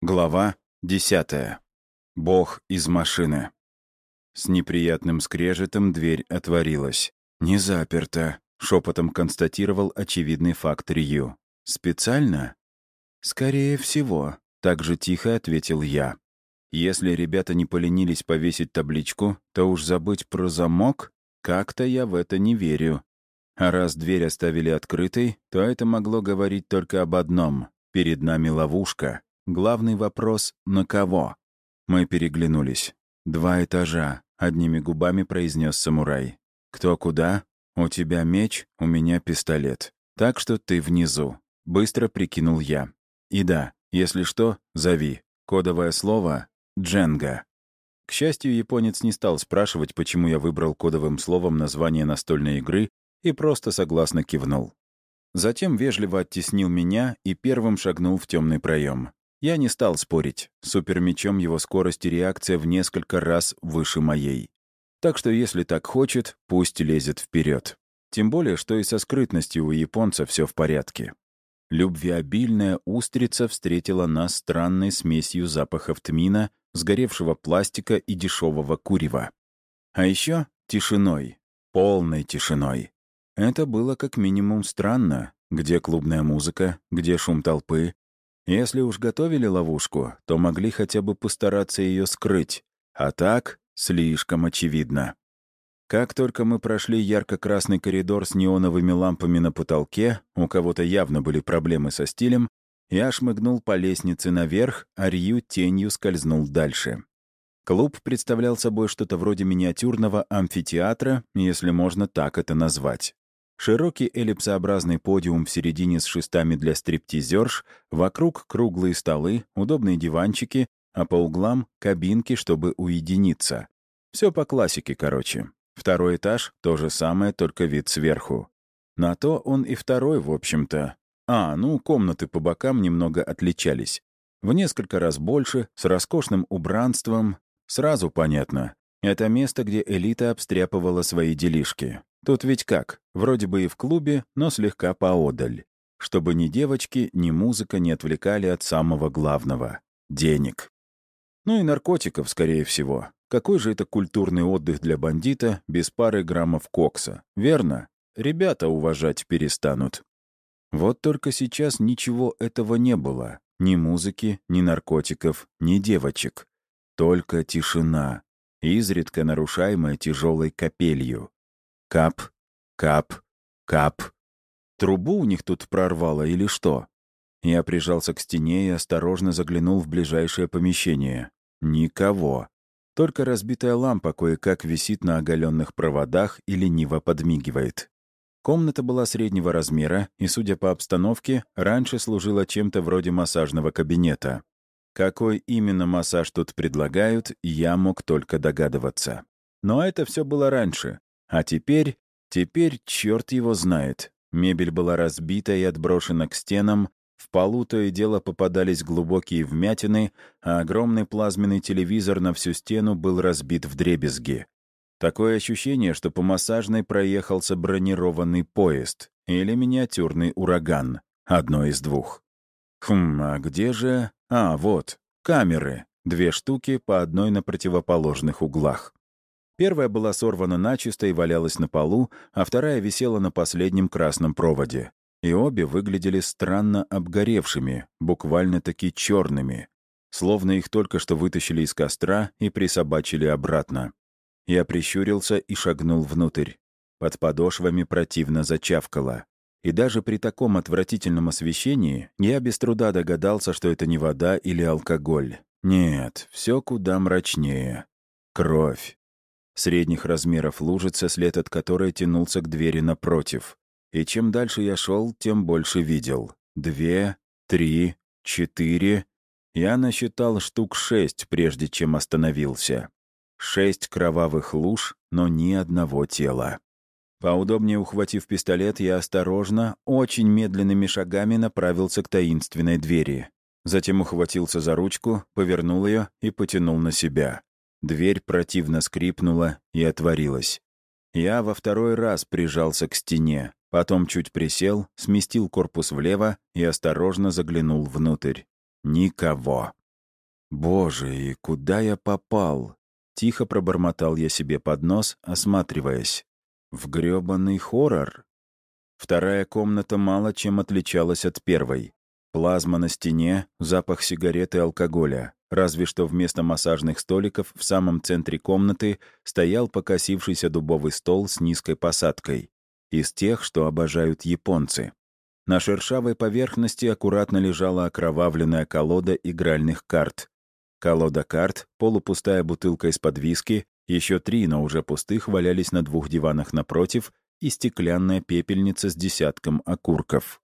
Глава 10. Бог из машины. С неприятным скрежетом дверь отворилась. «Не заперто», — шепотом констатировал очевидный факт Рью. «Специально?» «Скорее всего», — так же тихо ответил я. «Если ребята не поленились повесить табличку, то уж забыть про замок? Как-то я в это не верю. А раз дверь оставили открытой, то это могло говорить только об одном. Перед нами ловушка. Главный вопрос — на кого?» Мы переглянулись. «2 этажа», — одними губами произнес самурай. «Кто куда? У тебя меч, у меня пистолет. Так что ты внизу», — быстро прикинул я. «И да, если что, зови. Кодовое слово — Дженга». К счастью, японец не стал спрашивать, почему я выбрал кодовым словом название настольной игры, и просто согласно кивнул. Затем вежливо оттеснил меня и первым шагнул в темный проем. Я не стал спорить. Супермечом его скорость и реакция в несколько раз выше моей. Так что если так хочет, пусть лезет вперед. Тем более, что и со скрытностью у японца все в порядке. Любвеобильная устрица встретила нас странной смесью запахов тмина, сгоревшего пластика и дешевого курева. А еще тишиной. Полной тишиной. Это было как минимум странно. Где клубная музыка, где шум толпы. Если уж готовили ловушку, то могли хотя бы постараться ее скрыть. А так слишком очевидно. Как только мы прошли ярко-красный коридор с неоновыми лампами на потолке, у кого-то явно были проблемы со стилем, я шмыгнул по лестнице наверх, а Рью тенью скользнул дальше. Клуб представлял собой что-то вроде миниатюрного амфитеатра, если можно так это назвать. Широкий эллипсообразный подиум в середине с шестами для стриптизерш, вокруг круглые столы, удобные диванчики, а по углам — кабинки, чтобы уединиться. Все по классике, короче. 2-й этаж — то же самое, только вид сверху. На то он и 2-й, в общем-то. Комнаты по бокам немного отличались. В несколько раз больше, с роскошным убранством. Сразу понятно. Это место, где элита обстряпывала свои делишки. Тут ведь как? Вроде бы и в клубе, но слегка поодаль. Чтобы ни девочки, ни музыка не отвлекали от самого главного — денег. Ну и наркотиков, скорее всего. Какой же это культурный отдых для бандита без пары граммов кокса? Верно? Ребята уважать перестанут. Вот только сейчас ничего этого не было. Ни музыки, ни наркотиков, ни девочек. Только тишина, изредка нарушаемая тяжелой капелью. Кап, кап, кап. Трубу у них тут прорвало или что? Я прижался к стене и осторожно заглянул в ближайшее помещение. Никого. Только разбитая лампа кое-как висит на оголенных проводах и лениво подмигивает. Комната была среднего размера и, судя по обстановке, раньше служила чем-то вроде массажного кабинета. Какой именно массаж тут предлагают, я мог только догадываться. Но это все было раньше. А теперь черт его знает. Мебель была разбита и отброшена к стенам, в полу то и дело попадались глубокие вмятины, а огромный плазменный телевизор на всю стену был разбит вдребезги. Такое ощущение, что по массажной проехался бронированный поезд или миниатюрный ураган. Одно из двух. А где же... Вот, камеры. 2 штуки, по одной на противоположных углах. Первая была сорвана начисто и валялась на полу, а вторая висела на последнем красном проводе. И обе выглядели странно обгоревшими, буквально-таки черными. Словно их только что вытащили из костра и присобачили обратно. Я прищурился и шагнул внутрь. Под подошвами противно зачавкало. И даже при таком отвратительном освещении я без труда догадался, что это не вода или алкоголь. Нет, все куда мрачнее. Кровь. Средних размеров лужица, след от которой тянулся к двери напротив. И чем дальше я шел, тем больше видел. 2, 3, 4. Я насчитал штук 6, прежде чем остановился. 6 кровавых луж, но ни одного тела. Поудобнее ухватив пистолет, я осторожно, очень медленными шагами направился к таинственной двери. Затем ухватился за ручку, повернул ее и потянул на себя. Дверь противно скрипнула и отворилась. Я во 2-й раз прижался к стене, потом чуть присел, сместил корпус влево и осторожно заглянул внутрь. Никого. «Боже, и куда я попал?» Тихо пробормотал я себе под нос, осматриваясь. «В грёбаный хоррор?» Вторая комната мало чем отличалась от первой. Плазма на стене, запах сигарет и алкоголя. Разве что вместо массажных столиков в самом центре комнаты стоял покосившийся дубовый стол с низкой посадкой. Из тех, что обожают японцы. На шершавой поверхности аккуратно лежала окровавленная колода игральных карт. Колода карт, полупустая бутылка из-под виски, еще 3, но уже пустых, валялись на 2 диванах напротив, и стеклянная пепельница с десятком окурков.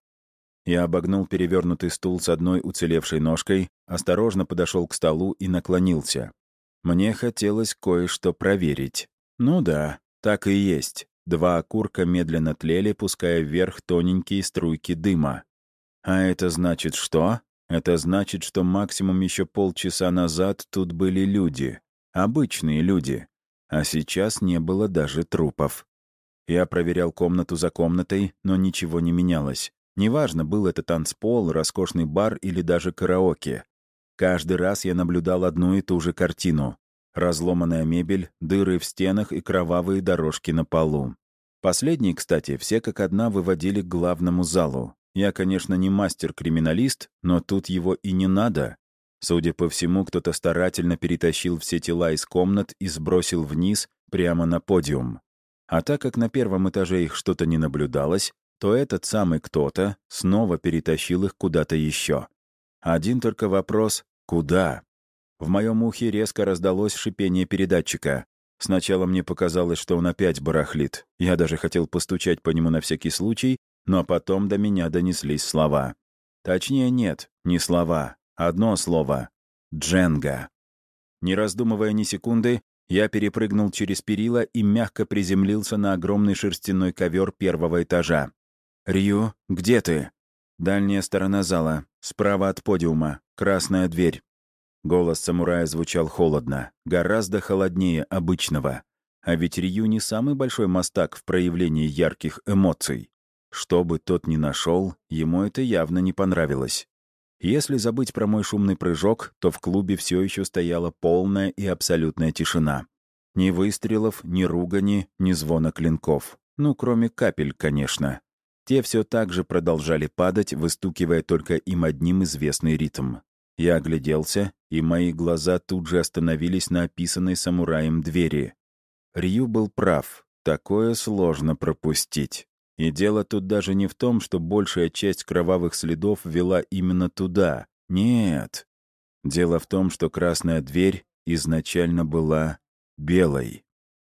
Я обогнул перевернутый стул с одной уцелевшей ножкой, осторожно подошел к столу и наклонился. Мне хотелось кое-что проверить. Ну да, так и есть. 2 окурка медленно тлели, пуская вверх тоненькие струйки дыма. А это значит что? Это значит, что максимум еще полчаса назад тут были люди. Обычные люди. А сейчас не было даже трупов. Я проверял комнату за комнатой, но ничего не менялось. Неважно, был это танцпол, роскошный бар или даже караоке. Каждый раз я наблюдал одну и ту же картину. Разломанная мебель, дыры в стенах и кровавые дорожки на полу. Последние, кстати, все как одна выводили к главному залу. Я, конечно, не мастер-криминалист, но тут его и не надо. Судя по всему, кто-то старательно перетащил все тела из комнат и сбросил вниз, прямо на подиум. А так как на первом этаже их что-то не наблюдалось, то этот самый кто-то снова перетащил их куда-то еще. Один только вопрос — куда? В моем ухе резко раздалось шипение передатчика. Сначала мне показалось, что он опять барахлит. Я даже хотел постучать по нему на всякий случай, но потом до меня донеслись слова. Точнее, нет, не слова. Одно слово — Дженга. Не раздумывая ни секунды, я перепрыгнул через перила и мягко приземлился на огромный шерстяной ковер первого этажа. «Рью, где ты?» «Дальняя сторона зала, справа от подиума, красная дверь». Голос самурая звучал холодно, гораздо холоднее обычного. А ведь Рью не самый большой мастак в проявлении ярких эмоций. Что бы тот ни нашел, ему это явно не понравилось. Если забыть про мой шумный прыжок, то в клубе все еще стояла полная и абсолютная тишина. Ни выстрелов, ни ругани, ни звона клинков. Ну, кроме капель, конечно. Те все так же продолжали падать, выстукивая только им одним известный ритм. Я огляделся, и мои глаза тут же остановились на описанной самураем двери. Рью был прав. Такое сложно пропустить. И дело тут даже не в том, что большая часть кровавых следов вела именно туда. Нет. Дело в том, что красная дверь изначально была белой.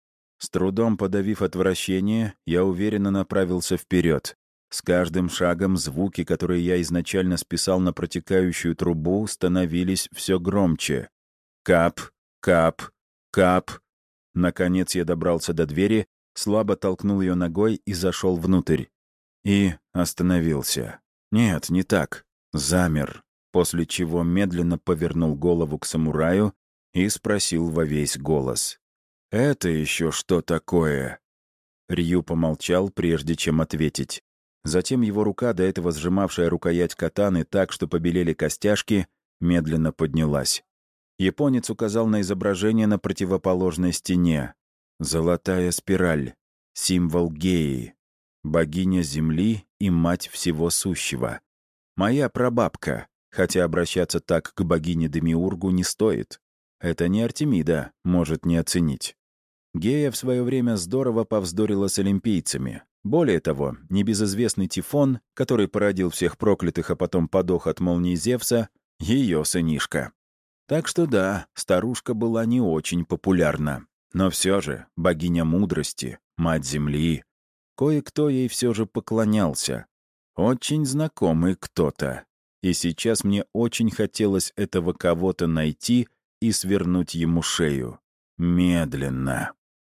С трудом подавив отвращение, я уверенно направился вперед. С каждым шагом звуки, которые я изначально списал на протекающую трубу, становились все громче. Кап, кап, кап. Наконец я добрался до двери, слабо толкнул ее ногой и зашел внутрь. И остановился. Нет, не так. Замер, после чего медленно повернул голову к самураю и спросил во весь голос. «Это еще что такое?» Рью помолчал, прежде чем ответить. Затем его рука, до этого сжимавшая рукоять катаны так, что побелели костяшки, медленно поднялась. Японец указал на изображение на противоположной стене. Золотая спираль. Символ Геи. Богиня Земли и мать всего сущего. Моя прабабка, хотя обращаться так к богине Демиургу не стоит. Это не Артемида, может не оценить. Гея в свое время здорово повздорила с олимпийцами. Более того, небезызвестный Тифон, который породил всех проклятых, а потом подох от молнии Зевса, ее сынишка. Так что да, старушка была не очень популярна. Но все же богиня мудрости, мать земли. Кое-кто ей все же поклонялся. Очень знакомый кто-то. И сейчас мне очень хотелось этого кого-то найти и свернуть ему шею. Медленно.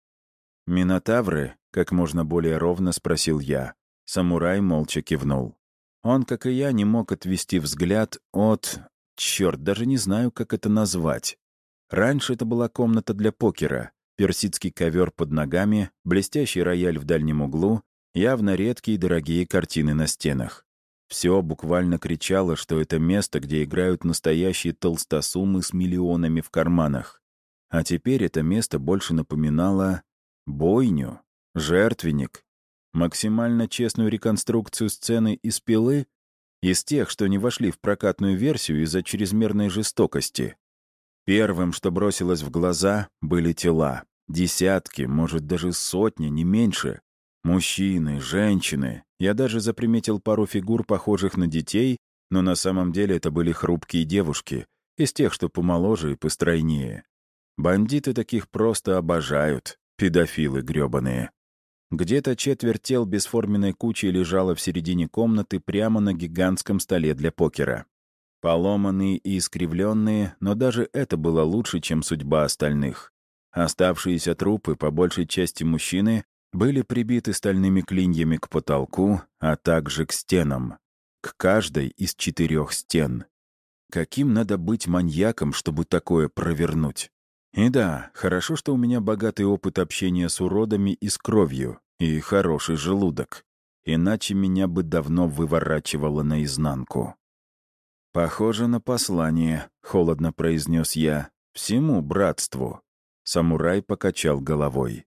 «Минотавры?» — как можно более ровно спросил я. Самурай молча кивнул. Он, как и я, не мог отвести взгляд от... Черт, даже не знаю, как это назвать. Раньше это была комната для покера. Персидский ковер под ногами, блестящий рояль в дальнем углу, явно редкие дорогие картины на стенах. Все буквально кричало, что это место, где играют настоящие толстосумы с миллионами в карманах. А теперь это место больше напоминало бойню, жертвенник, максимально честную реконструкцию сцены из «Пилы», из тех, что не вошли в прокатную версию из-за чрезмерной жестокости. Первым, что бросилось в глаза, были тела. Десятки, может, даже сотни, не меньше. Мужчины, женщины. Я даже заприметил пару фигур, похожих на детей, но на самом деле это были хрупкие девушки, из тех, что помоложе и постройнее. Бандиты таких просто обожают, педофилы грёбаные. Где-то четверть тел бесформенной кучей лежала в середине комнаты прямо на гигантском столе для покера. Поломанные и искривленные, но даже это было лучше, чем судьба остальных. Оставшиеся трупы, по большей части мужчины, были прибиты стальными клиньями к потолку, а также к стенам. К каждой из 4 стен. Каким надо быть маньяком, чтобы такое провернуть? И да, хорошо, что у меня богатый опыт общения с уродами и с кровью, и хороший желудок. Иначе меня бы давно выворачивало наизнанку. «Похоже на послание», — холодно произнес я, — «всему братству». Самурай покачал головой.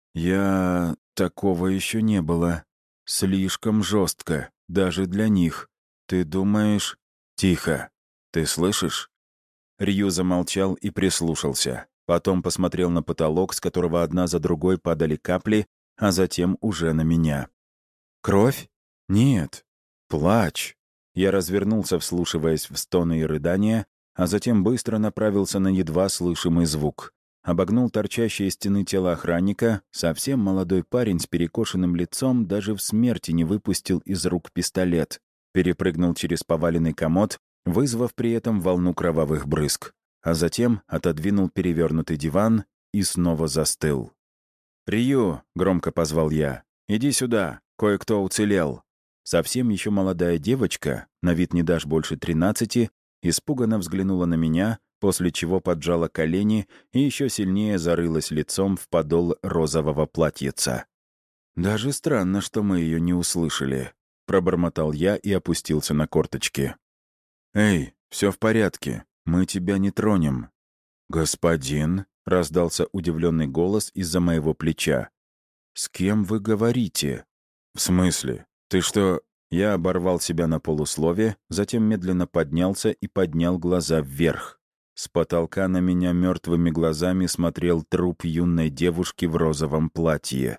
Такого еще не было. Слишком жестко, даже для них. Ты думаешь...» «Тихо. Ты слышишь?» Рью замолчал и прислушался. Потом посмотрел на потолок, с которого одна за другой падали капли, а затем уже на меня. «Кровь? Нет. Плач». Я развернулся, вслушиваясь в стоны и рыдания, а затем быстро направился на едва слышимый звук. Обогнул торчащее из стены тело охранника, совсем молодой парень с перекошенным лицом даже в смерти не выпустил из рук пистолет, перепрыгнул через поваленный комод, вызвав при этом волну кровавых брызг, а затем отодвинул перевернутый диван и снова застыл. «Рью!» — громко позвал я. «Иди сюда, кое-кто уцелел». Совсем еще молодая девочка, на вид не дашь больше 13, испуганно взглянула на меня, после чего поджала колени и еще сильнее зарылась лицом в подол розового платьица. «Даже странно, что мы ее не услышали», — пробормотал я и опустился на корточки. «Эй, все в порядке, мы тебя не тронем». «Господин», — раздался удивленный голос из-за моего плеча. «С кем вы говорите?» «В смысле? Ты что...» Я оборвал себя на полуслове, затем медленно поднялся и поднял глаза вверх. С потолка на меня мертвыми глазами смотрел труп юной девушки в розовом платье.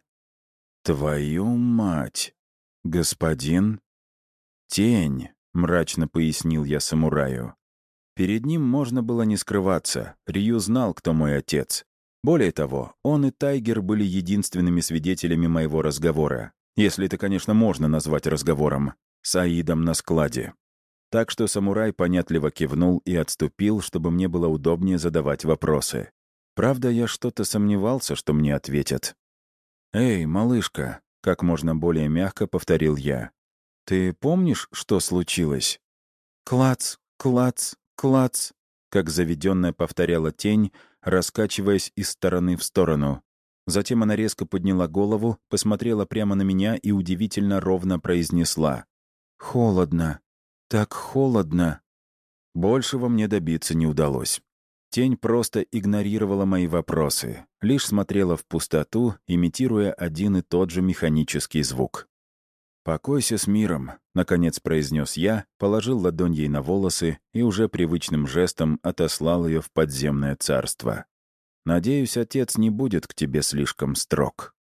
«Твою мать! Господин?» «Тень», — мрачно пояснил я самураю. Перед ним можно было не скрываться. Рью знал, кто мой отец. Более того, он и Тайгер были единственными свидетелями моего разговора. Если это, конечно, можно назвать разговором. С Аидом на складе. Так что самурай понятливо кивнул и отступил, чтобы мне было удобнее задавать вопросы. Правда, я что-то сомневался, что мне ответят. «Эй, малышка», — как можно более мягко повторил я. «Ты помнишь, что случилось?» «Клац, клац, клац», — как заведенная повторяла тень, раскачиваясь из стороны в сторону. Затем она резко подняла голову, посмотрела прямо на меня и удивительно ровно произнесла. «Холодно. Так холодно». Большего мне добиться не удалось. Тень просто игнорировала мои вопросы, лишь смотрела в пустоту, имитируя один и тот же механический звук. «Покойся с миром», — наконец произнес я, положил ладонь ей на волосы и уже привычным жестом отослал ее в подземное царство. «Надеюсь, отец не будет к тебе слишком строг».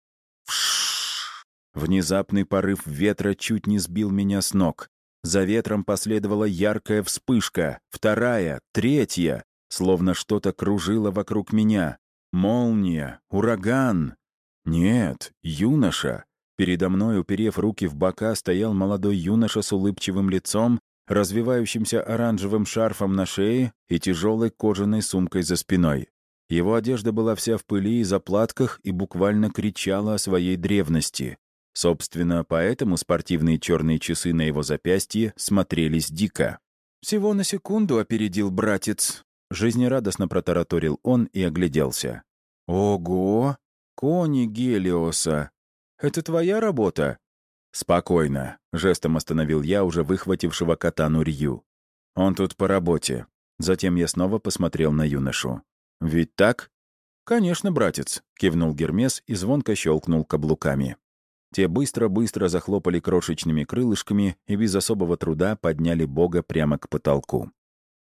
Вшшш! Внезапный порыв ветра чуть не сбил меня с ног. За ветром последовала яркая вспышка, вторая, третья, словно что-то кружило вокруг меня. Молния, ураган. Нет, юноша. Передо мной, уперев руки в бока, стоял молодой юноша с улыбчивым лицом, развивающимся оранжевым шарфом на шее и тяжелой кожаной сумкой за спиной. Его одежда была вся в пыли и заплатках и буквально кричала о своей древности. Собственно, поэтому спортивные черные часы на его запястье смотрелись дико. «Всего на секунду опередил братец», — жизнерадостно протараторил он и огляделся. «Ого! Кони Гелиоса! Это твоя работа?» «Спокойно», — жестом остановил я уже выхватившего катану Рью. «Он тут по работе». Затем я снова посмотрел на юношу. «Ведь так?» «Конечно, братец», — кивнул Гермес и звонко щелкнул каблуками. Те быстро-быстро захлопали крошечными крылышками и без особого труда подняли бога прямо к потолку.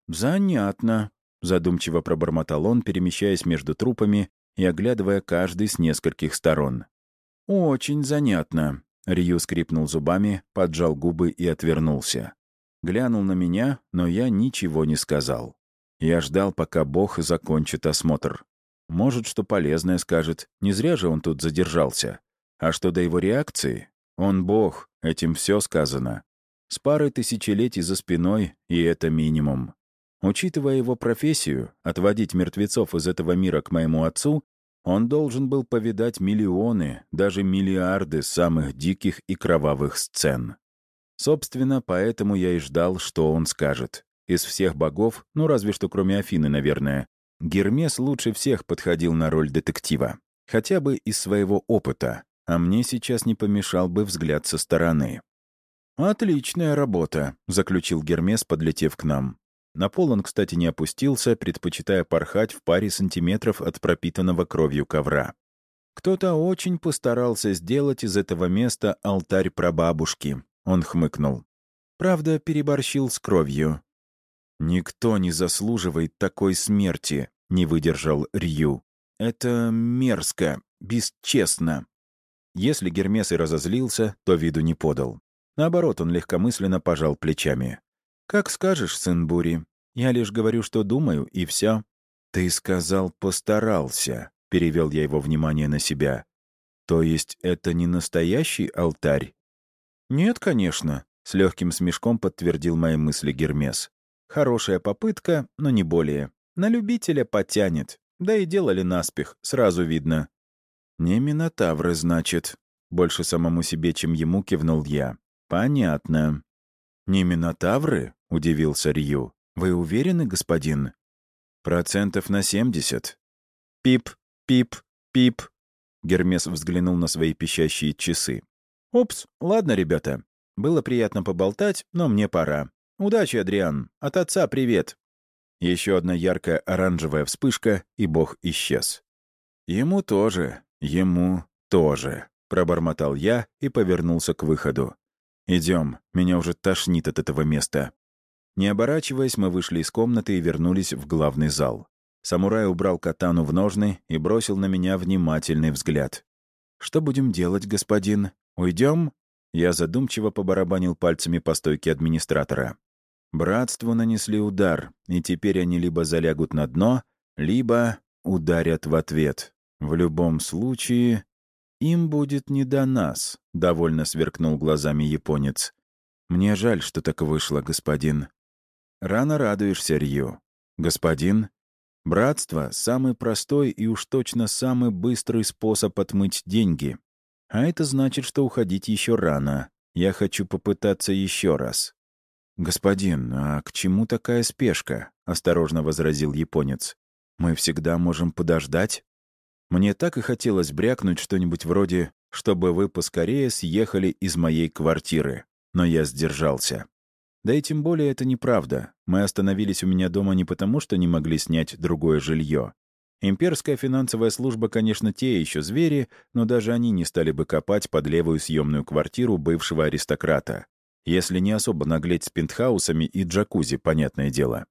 «Занятно», — задумчиво пробормотал он, перемещаясь между трупами и оглядывая каждый с нескольких сторон. «Очень занятно», — Рью скрипнул зубами, поджал губы и отвернулся. Глянул на меня, но я ничего не сказал. Я ждал, пока бог закончит осмотр. Может, что полезное скажет, не зря же он тут задержался. А что до его реакции? Он бог, этим все сказано. С парой тысячелетий за спиной, и это минимум. Учитывая его профессию, отводить мертвецов из этого мира к моему отцу, он должен был повидать миллионы, даже миллиарды самых диких и кровавых сцен. Собственно, поэтому я и ждал, что он скажет. Из всех богов, ну разве что кроме Афины, наверное, Гермес лучше всех подходил на роль детектива. Хотя бы из своего опыта, а мне сейчас не помешал бы взгляд со стороны. «Отличная работа», — заключил Гермес, подлетев к нам. На пол он, кстати, не опустился, предпочитая порхать в паре сантиметров от пропитанного кровью ковра. «Кто-то очень постарался сделать из этого места алтарь прабабушки», — он хмыкнул. «Правда, переборщил с кровью». «Никто не заслуживает такой смерти», — не выдержал Рью. «Это мерзко, бесчестно». Если Гермес и разозлился, то виду не подал. Наоборот, он легкомысленно пожал плечами. «Как скажешь, сын бури. Я лишь говорю, что думаю, и все». «Ты сказал, постарался», — перевел я его внимание на себя. «То есть это не настоящий алтарь?» «Нет, конечно», — с легким смешком подтвердил мои мысли Гермес. «Хорошая попытка, но не более. На любителя потянет. Да и делали наспех, сразу видно». «Не минотавры, значит». Больше самому себе, чем ему, кивнул я. «Понятно». «Не минотавры?» — удивился Рью. «Вы уверены, господин?» «Процентов на 70». «Пип, пип, пип». Гермес взглянул на свои пищащие часы. «Упс, ладно, ребята. Было приятно поболтать, но мне пора. Удачи, Адриан. От отца привет». Еще одна яркая оранжевая вспышка, и бог исчез. «Ему тоже, ему тоже», — пробормотал я и повернулся к выходу. «Идем, меня уже тошнит от этого места». Не оборачиваясь, мы вышли из комнаты и вернулись в главный зал. Самурай убрал катану в ножны и бросил на меня внимательный взгляд. «Что будем делать, господин? Уйдем?» Я задумчиво побарабанил пальцами по стойке администратора. Братству нанесли удар, и теперь они либо залягут на дно, либо ударят в ответ. В любом случае, им будет не до нас, — довольно сверкнул глазами японец. Мне жаль, что так вышло, господин. Рано радуешься, Рью. Господин, братство — самый простой и уж точно самый быстрый способ отмыть деньги. А это значит, что уходить еще рано. Я хочу попытаться еще раз. «Господин, а к чему такая спешка?» — осторожно возразил японец. «Мы всегда можем подождать». Мне так и хотелось брякнуть что-нибудь вроде «чтобы вы поскорее съехали из моей квартиры», но я сдержался. Да и тем более это неправда. Мы остановились у меня дома не потому, что не могли снять другое жилье. Имперская финансовая служба, конечно, те еще звери, но даже они не стали бы копать под левую съемную квартиру бывшего аристократа. Если не особо наглеть с пентхаусами и джакузи, понятное дело.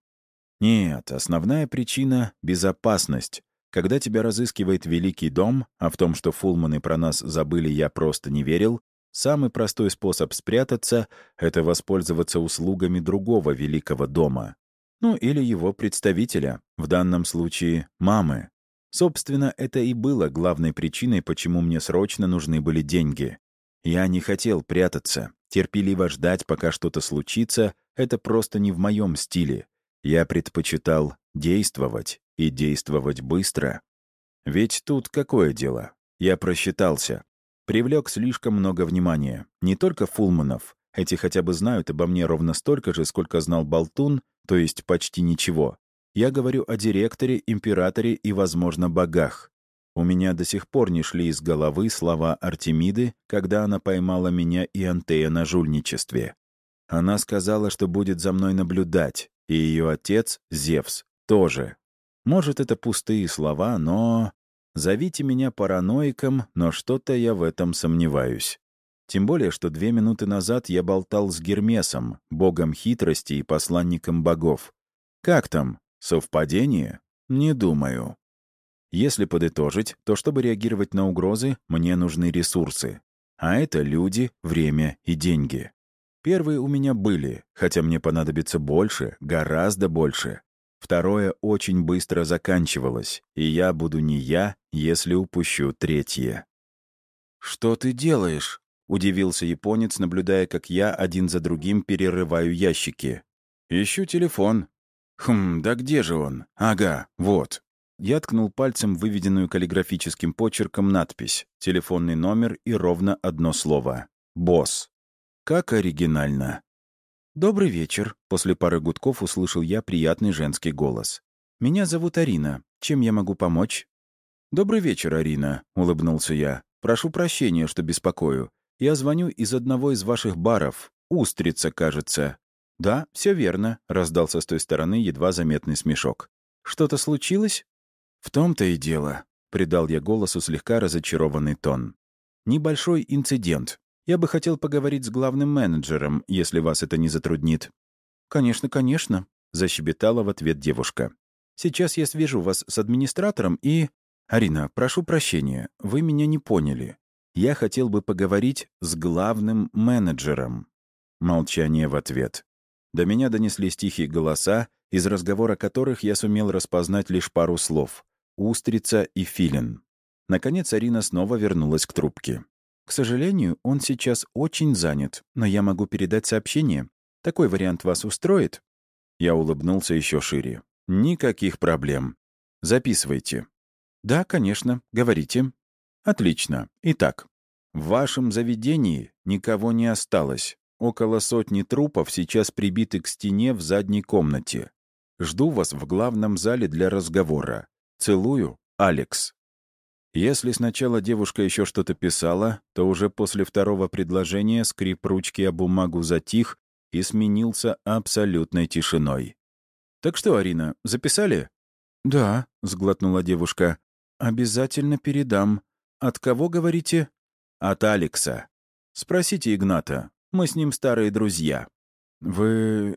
Нет, основная причина — безопасность. Когда тебя разыскивает Великий дом, а в том, что фулманы про нас забыли, я просто не верил, самый простой способ спрятаться — это воспользоваться услугами другого Великого дома. Ну, или его представителя, в данном случае мамы. Собственно, это и было главной причиной, почему мне срочно нужны были деньги. Я не хотел прятаться. Терпеливо ждать, пока что-то случится, это просто не в моем стиле. Я предпочитал действовать, и действовать быстро. Ведь тут какое дело? Я просчитался. Привлек слишком много внимания. Не только фулманов. Эти хотя бы знают обо мне ровно столько же, сколько знал болтун, то есть почти ничего. Я говорю о директоре, императоре и, возможно, богах. У меня до сих пор не шли из головы слова Артемиды, когда она поймала меня и Антея на жульничестве. Она сказала, что будет за мной наблюдать, и ее отец, Зевс, тоже. Может, это пустые слова, но... Зовите меня параноиком, но что-то я в этом сомневаюсь. Тем более, что 2 минуты назад я болтал с Гермесом, богом хитрости и посланником богов. Как там? Совпадение? Не думаю. Если подытожить, то чтобы реагировать на угрозы, мне нужны ресурсы. А это люди, время и деньги. Первые у меня были, хотя мне понадобится больше, гораздо больше. Второе очень быстро заканчивалось, и я буду не я, если упущу третье. «Что ты делаешь?» — удивился японец, наблюдая, как я один за другим перерываю ящики. «Ищу телефон». Да где же он? Ага, вот». Я ткнул пальцем в выведенную каллиграфическим почерком надпись, телефонный номер и ровно одно слово — «Босс». Как оригинально. «Добрый вечер», — после пары гудков услышал я приятный женский голос. «Меня зовут Арина. Чем я могу помочь?» «Добрый вечер, Арина», — улыбнулся я. «Прошу прощения, что беспокою. Я звоню из одного из ваших баров. «Устрица», кажется». «Да, все верно», — раздался с той стороны едва заметный смешок. «Что-то случилось?» «В том-то и дело», — придал я голосу слегка разочарованный тон. «Небольшой инцидент. Я бы хотел поговорить с главным менеджером, если вас это не затруднит». «Конечно, конечно», — защебетала в ответ девушка. «Сейчас я свяжу вас с администратором и...» «Арина, прошу прощения, вы меня не поняли. Я хотел бы поговорить с главным менеджером». Молчание в ответ. До меня донеслись тихие голоса, из разговора которых я сумел распознать лишь пару слов — «устрица» и «филин». Наконец Арина снова вернулась к трубке. «К сожалению, он сейчас очень занят, но я могу передать сообщение. Такой вариант вас устроит?» Я улыбнулся еще шире. «Никаких проблем. Записывайте». «Да, конечно. Говорите». «Отлично. Итак, в вашем заведении никого не осталось. Около 100 трупов сейчас прибиты к стене в задней комнате. Жду вас в главном зале для разговора. Целую, Алекс». Если сначала девушка еще что-то писала, то уже после второго предложения скрип ручки о бумагу затих и сменился абсолютной тишиной. «Так что, Арина, записали?» «Да», — сглотнула девушка. «Обязательно передам. От кого, говорите?» «От Алекса. Спросите Игната. Мы с ним старые друзья». «Вы,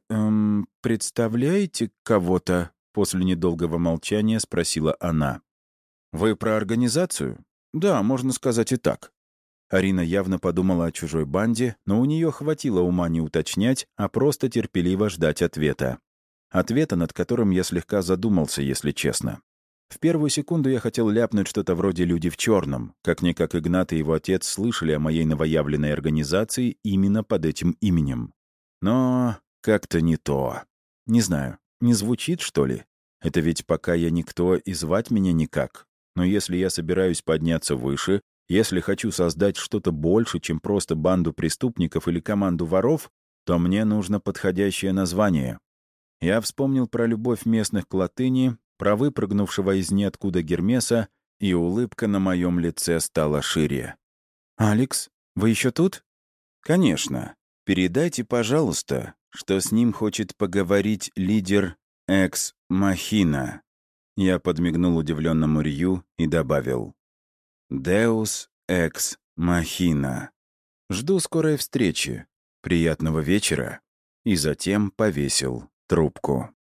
представляете кого-то?» После недолгого молчания спросила она. «Вы про организацию?» «Да, можно сказать и так». Арина явно подумала о чужой банде, но у нее хватило ума не уточнять, а просто терпеливо ждать ответа. Ответа, над которым я слегка задумался, если честно. В первую секунду я хотел ляпнуть что-то вроде «люди в черном», как-никак Игнат и его отец слышали о моей новоявленной организации именно под этим именем. Но как-то не то. Не знаю, не звучит, что ли? Это ведь пока я никто и звать меня никак. Но если я собираюсь подняться выше, если хочу создать что-то больше, чем просто банду преступников или команду воров, то мне нужно подходящее название. Я вспомнил про любовь местных к латыни, про выпрыгнувшего из ниоткуда Гермеса, и улыбка на моем лице стала шире. «Алекс, вы еще тут?» «Конечно. Передайте, пожалуйста, что с ним хочет поговорить лидер Экс-Махина». Я подмигнул удивленному Рью и добавил. «Деус Экс-Махина. Жду скорой встречи. Приятного вечера». И затем повесил трубку.